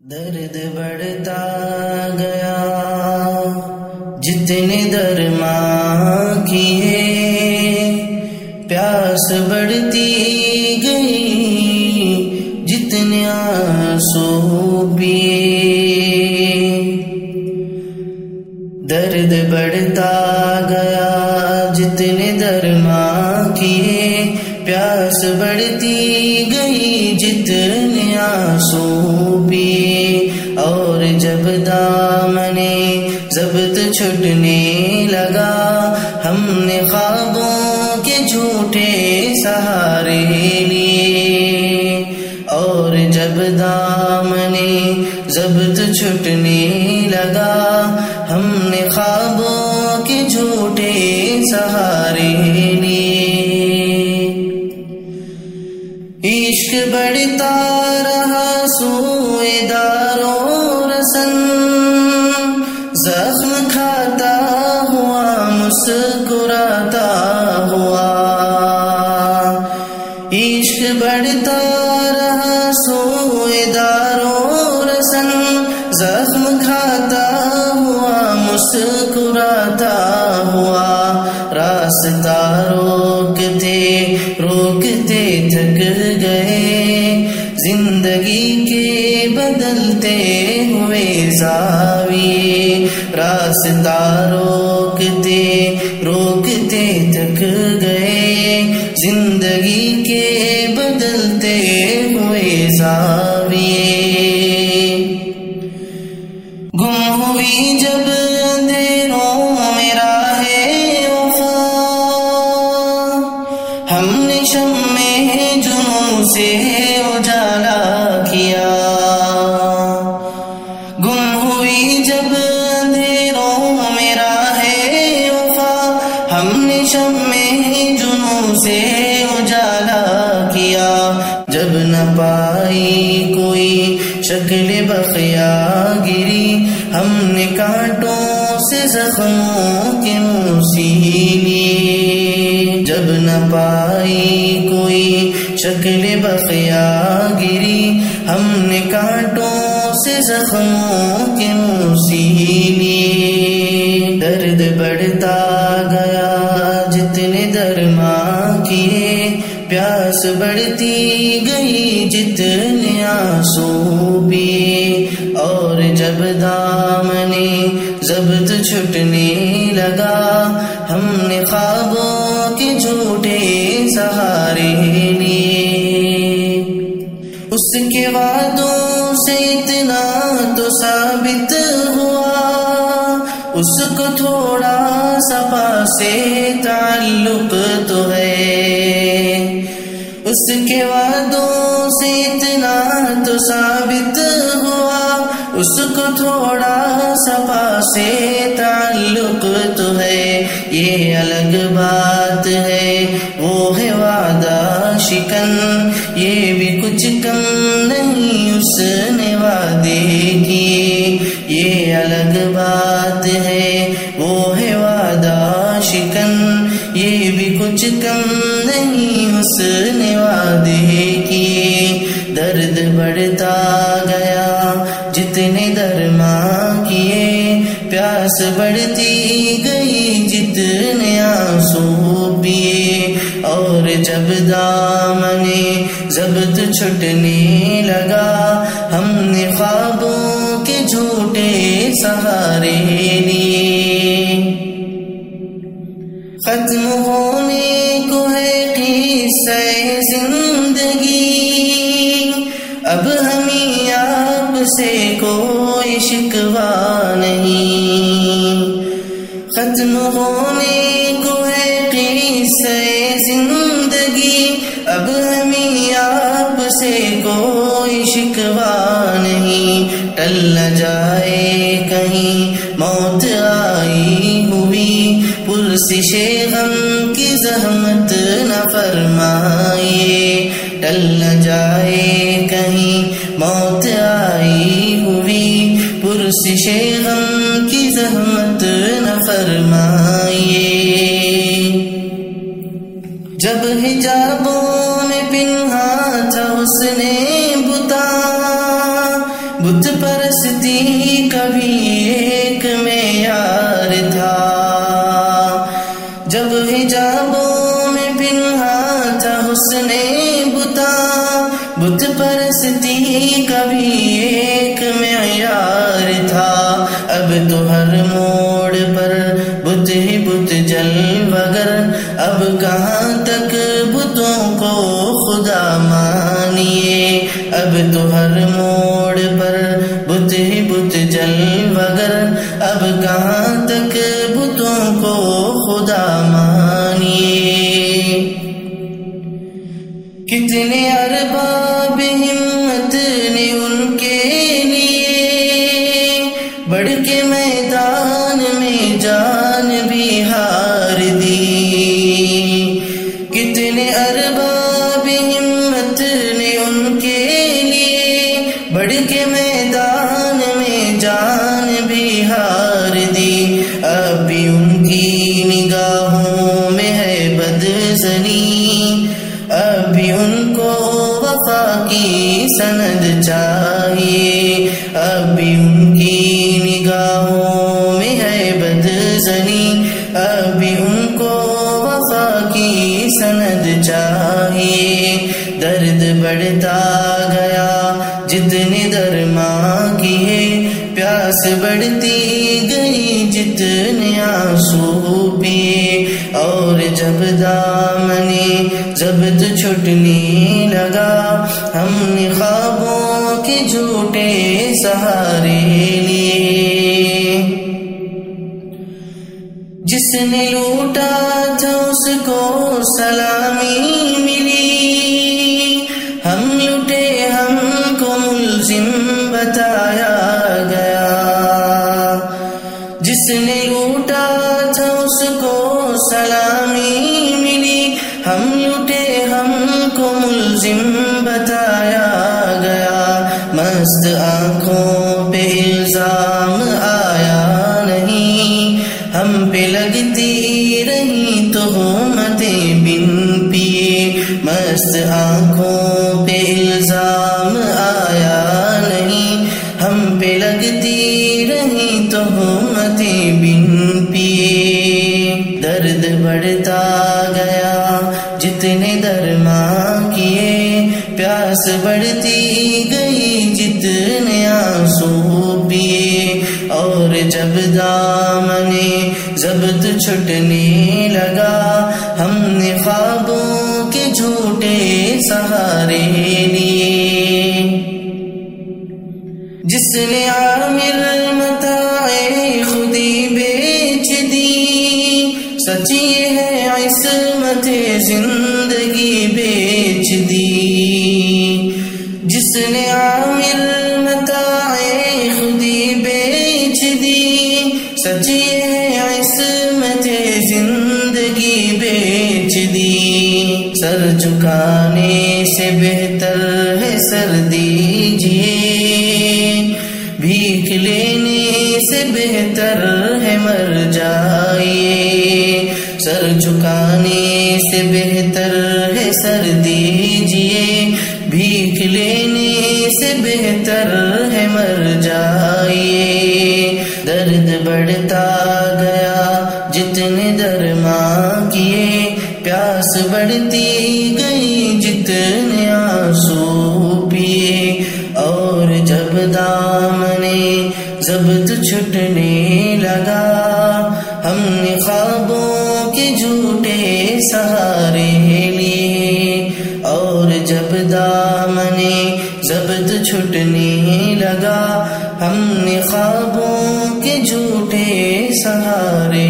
درد بڑھتا گیا جتنے درماں کیے، پیاس بڑھتی گئی جتنے آنسو پیے۔ درد بڑھتا گیا جتنے درماں کیے، پیاس بڑھتی گئی جتنے آنسو پیے۔ اور جب دامنے ضبط چھٹنے لگا، ہم نے خوابوں کے جھوٹے سہارے لیے۔ اور جب دامنے ضبط چھٹنے لگا، ہم نے خوابوں کے جھوٹے سہارے لیے۔ عشق بڑھتا رہا سوئے دار و رسن، زخم کھاتا ہوا مسکراتا ہوا۔ عشق بڑھتا رہا سوئے دار و رسن، زخم کھاتا ہوا مسکراتا ہوا۔ راستہ روکتے روکتے تھک گئے، زندگی کے بدلتے ہوئے زاویے۔ راستہ روکتے روکتے تھک گئے، زندگی کے بدلتے ہوئے زاویے۔ گم ہوئی جب اندھیروں میں راہ وفا، ہم نے شمع جنوں سے اجالا کیا۔ گم ہوئی جب اندھیروں میں راہ وفا، ہم نے شمع جنوں سے اجالا کیا۔ جب نہ پائی کوئی شکل بقیا گری، ہم نے کانٹوں سے زخموں کے منہ سی لیے۔ جب نہ پائی کوئی شکل بقیا گری، ہم نے کانٹوں سے زخموں کے منہ سی لیے۔ درد بڑھتا گیا جتنے درماں کیے، پیاس بڑھتی گئی جتنے آنسو پیے۔ اور جب دامنے ضبط چھٹنے لگا، ہم نے خوابوں کے جھوٹے سہارے لیے۔ اس کے وعدوں سے اتنا تو ثابت ہوا، اس کو تھوڑا سا پاس سے تعلق تو ہے۔ اس کے وعدوں سے اتنا تو ثابت ہوا، اس کو تھوڑا سا پاس سے تعلق تو ہے۔ یہ الگ بات ہے وہ ہے وعدہ شکن، یہ بھی کچھ کم نہیں اس نے وعدے کیے۔ یہ الگ بات ہے وہ ہے وعدہ شکن، یہ بھی کچھ کم نہیں اس نے وعدے کیے۔ درد بڑھتا گیا جتنے درماں کیے، پیاس بڑھتی گئی جتنے آنسو پیے۔ اور جب دامنے ضبط چھٹنے لگا، ہم نے خوابوں کے جھوٹے سہارے لیے۔ ختم ہونے کو ہے قصہ زندگی، اب ہمیں آپ سے کوئی شکوہ نہیں۔ ختم ہونے کو ہے قصہ زندگی، اب ہمیں آپ سے کوئی شکوہ نہیں۔ ٹل نہ جائے کہیں موت آئی ہوئی، پرسش غم کی زحمت نہ فرمائیے۔ ٹل نہ جائے کہیں موت آئی ہوئی، پرسش غم کی زحمت نہ فرمائیے۔ جب حجابوں میں پنہا تھا اس نے بت کبھی ایک معیار تھا، جب حجابوں میں پنہا تھا حسن بتا، بت پرستی کبھی ایک معیار تھا، اب تو ہر موڑ پر بت ہی بت جلوگر، اب کہاں تک بتوں کو خدا مانیے، اب تو ہر موڑ پر بت ہی بت جلوگر، اب کہاں تک بتوں کو خدا مانیے۔ کتنے ارباب ہمت نے ان کے لیے بڑھ کے میدان میں جان بھی ہار دی، کتنے ارباب ہمت نے ان کے لیے بڑھ کے میدان میں جان بھی ہار دی، اب بھی ان کی نگاہوں میں ہے بدزنی، اب بھی ان کو وفا کی سند چاہیے، اب بھی ان کی نگاہوں میں ہے بدزنی، اب بھی ان کو وفا کی سند چاہیے۔ درد بڑھتا گیا جتنے درماں کیے، پیاس بڑھتی گئی جتنے آنسو پیے، اور جب دامنے ضبط چھٹنے لگا، ہم نے خوابوں کے جھوٹے سہارے لیے، جس نے لوٹا تھا اس کو سلامی ملی، ہم لوٹے ہم کو ملزم بتایا گیا، جس نے لوٹا تھا اس کو سلامی ملی، ہم لوٹے ہم کو ملزم بتایا گیا، مست آنکھوں پہ الزام آیا نہیں، ہم پہ لگتی رہی تہمتیں بن پیے، مست آنکھوں پہ الزام آیا نہیں، ہم پہ لگتی رہی تہمتیں بن پیے۔ درد بڑھتا گیا جتنے درماں کیے، پیاس بڑھتی گئی جتنے آنسو پیے، اور جب دامنے ضبط چھٹنے لگا، ہم نے خوابوں کے جھوٹے سہارے لیے، جس نے عامر متاع خودی بیچ دی، سچی ہے عصمت زندگی بیچ دی، جس نے عامر متاع خودی بیچ دی، سچی ہے عصمت زندگی بیچ دی، سر جھکانے سے بہتر ہے سر دیجیے، بھیک لینے سے بہتر ہے مر جائیے، سر جھکانے سے بہتر ہے سر دیجیے، بھیک لینے سے بہتر ہے مر جائیے۔ درد بڑھتا گیا جتنے درماں کیے، پیاس بڑھتی گئی جتنے آنسو پیے، اور جب دامنے ضبط چھٹنے لگا، ہم نے خوابوں کے جھوٹے سہارے لیے، اور جب دامنے ضبط چھٹنے لگا، ہم نے خوابوں کے جھوٹے سہارے